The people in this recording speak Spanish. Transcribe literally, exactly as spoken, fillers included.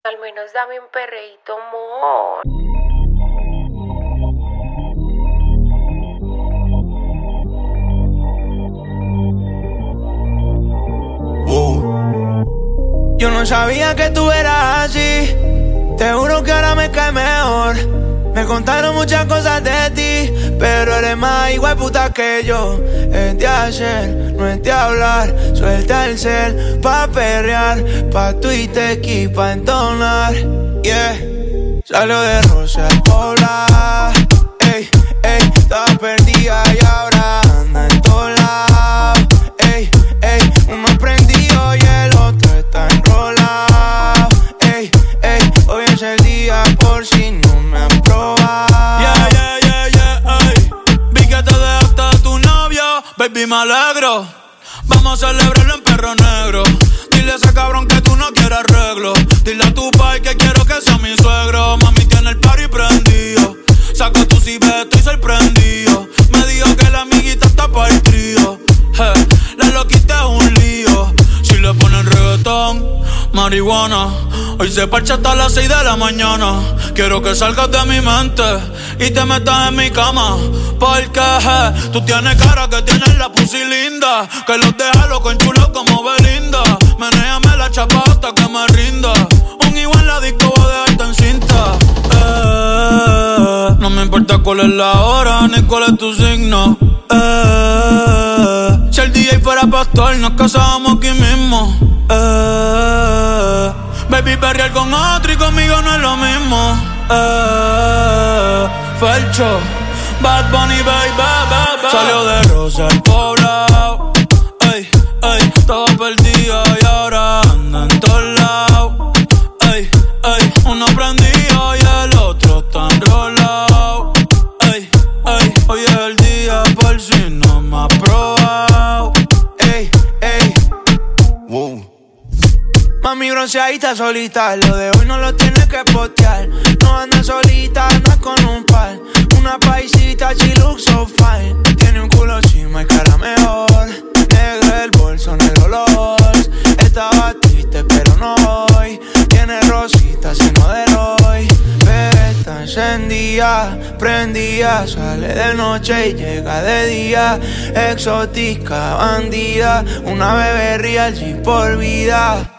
Al menos dame un perreíto, amor. Uh. Yo no sabía que tú eras así. Te juro que ahora me cae mejor. Me contaron muchas cosas de ti, pero eres más igual puta que yo. Es de hacer, no es de hablar. Suelta el cel pa' perrear, pa' Twitter y pa' entonar. Yeah. Salió de Rosa al Pobla. Ey, ey, estaba perdida y ahora anda en todos lados. Ey, ey, uno prendido y el otro está enrolado. Ey, ey, hoy es el día por si no me han probado. Yeah, yeah, yeah, yeah, ey. Vi que te dejaste de tu novio, baby, me alegro. Vamos a celebrarlo en Perro Negro. Dile a ese cabrón que tú no quieres arreglo. Dile a tu pai que quiero que sea mi suegro. Mami tiene el party prendido. Saca tu cibe, estoy sorprendido. Me dijo que la amiguita está para el trío. Hey, la loquita es un lío. Si le ponen reggaetón, marihuana, hoy se parcha hasta las seis de la mañana. Quiero que salgas de mi mente y te metas en mi cama. Porque hey, tú tienes cara que tienes la pussy linda, que los deja loco en chulo como Belinda. Menéame la chapa hasta que me rinda. Un igual en la disco voy a dejarte en cinta. Eh, no me importa cuál es la hora ni cuál es tu signo. Eh, si el D J fuera pastor nos casábamos aquí mismo. Eh, baby, perrear con otro y conmigo no es lo mismo. Eh, Felcho, Bad Bunny, baby, baby, baby. Salió de Rosa al Poblado. Ey, ey, estaba perdida y ahora anda en todos lados. Ey, ey, uno prendido y el otro está enrolado. Ey, ey, hoy es el día por si no me has probado. Ey, ey, wow. Mami bronceadita solita, lo de hoy no lo tienes que postear. No anda solita, no es con un par. Una paisita, she looks so fine. Tiene un culo chima y cara mejor. Negro el bolso, negro los. Estaba triste pero no hoy. Tiene rosita, seno de hoy. Pero está encendida, prendida. Sale de noche y llega de día. Exótica, bandida. Una bebé real, G por vida.